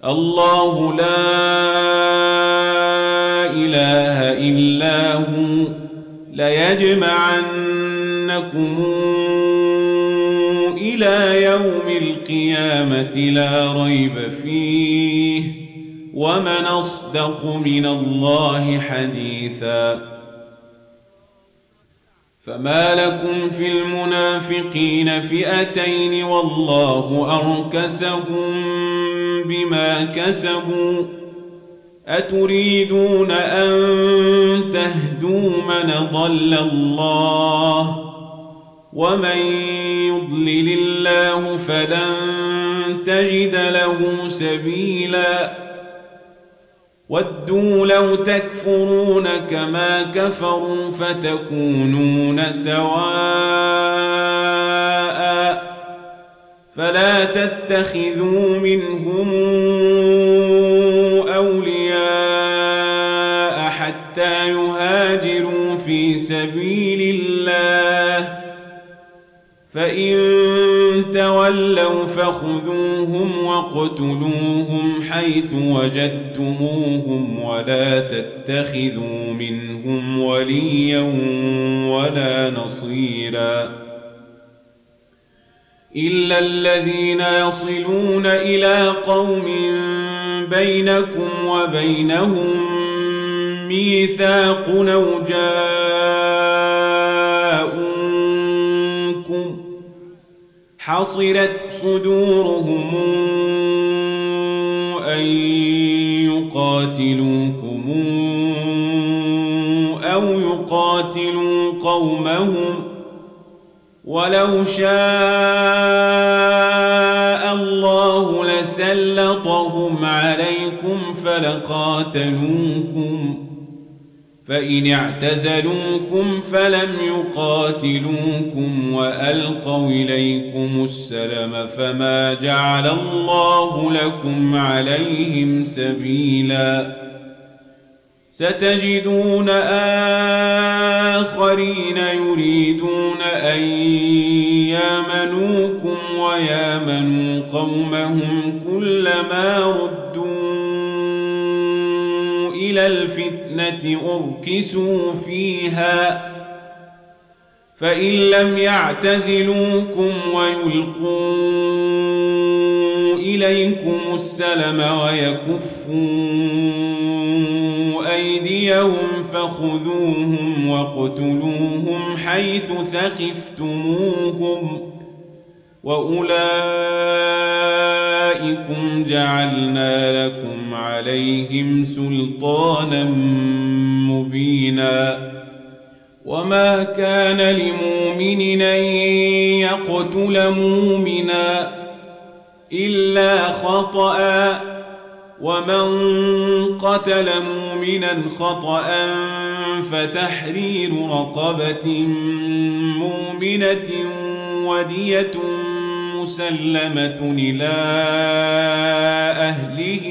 الله لا إله إلا هو ليجمعنكم إلى يوم القيامة لا ريب فيه ومن أصدق من الله حديثا. فما لكم في المنافقين فئتين والله أركسهم بما كسبوا أتريدون أن تهدوا من ضل الله ومن يضلل الله فلن تجد له سبيلا. ودوا لو تكفرون كما كفروا فتكونون سواء فلا تتخذوا منهم أولياء حتى يهاجروا في سبيل الله فإن تولوا فخذوهم واقتلوهم حيث وجدتموهم ولا تتخذوا منهم وليا ولا نصيرا إلا الذين يصلون إلى قوم بينكم وبينهم ميثاق أو جاءوكم حصرت صدورهم أن يقاتلوكم أو يقاتلوا قومهم ولو شاء الله لسلطهم عليكم فلقاتلوكم فإن اعتزلوكم فلم يقاتلوكم وألقوا إليكم السلم فما جعل الله لكم عليهم سبيلا. ستجدون آخرين يريدون أن يامنوكم ويامنوا قومهم كلما ردوا إلى الفتنة أركسوا فيها فإن لم يعتزلوكم ويلقوا إليكم السلم ويكفوا أيديهم فخذوهم واقتلوهم حيث ثقفتموهم وأولئكم جعلنا لكم عليهم سلطانا مبينا. وما كان لمؤمن أن يقتل مؤمنا إلا خطأ ومن قتل مؤمنا خطأ فتحرير رقبة مؤمنة ودية مسلمة إلى أهله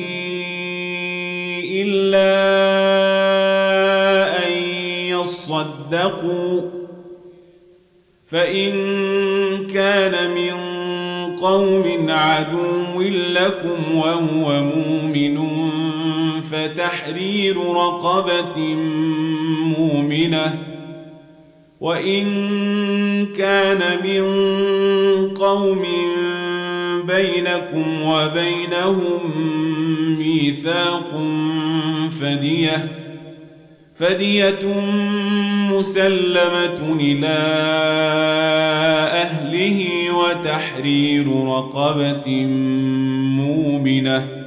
إلا أن يصدقوا فإن كان من قوم عدو لكم وهو مؤمن فتحرير رقبة مؤمنة وإن كان من قوم بينكم وبينهم ميثاق فدية مسلمة إلى أهله وتحرير رقبة مؤمنة